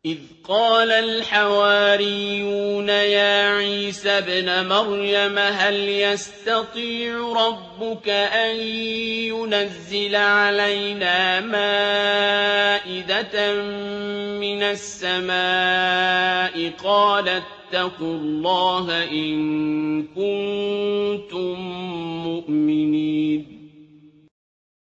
إذ قال الحواريون يا عيسى ابن مريم هل يستطيع ربك أن ينزل علينا مائدة من السماء قال اتقوا الله إن كنتم مؤمنين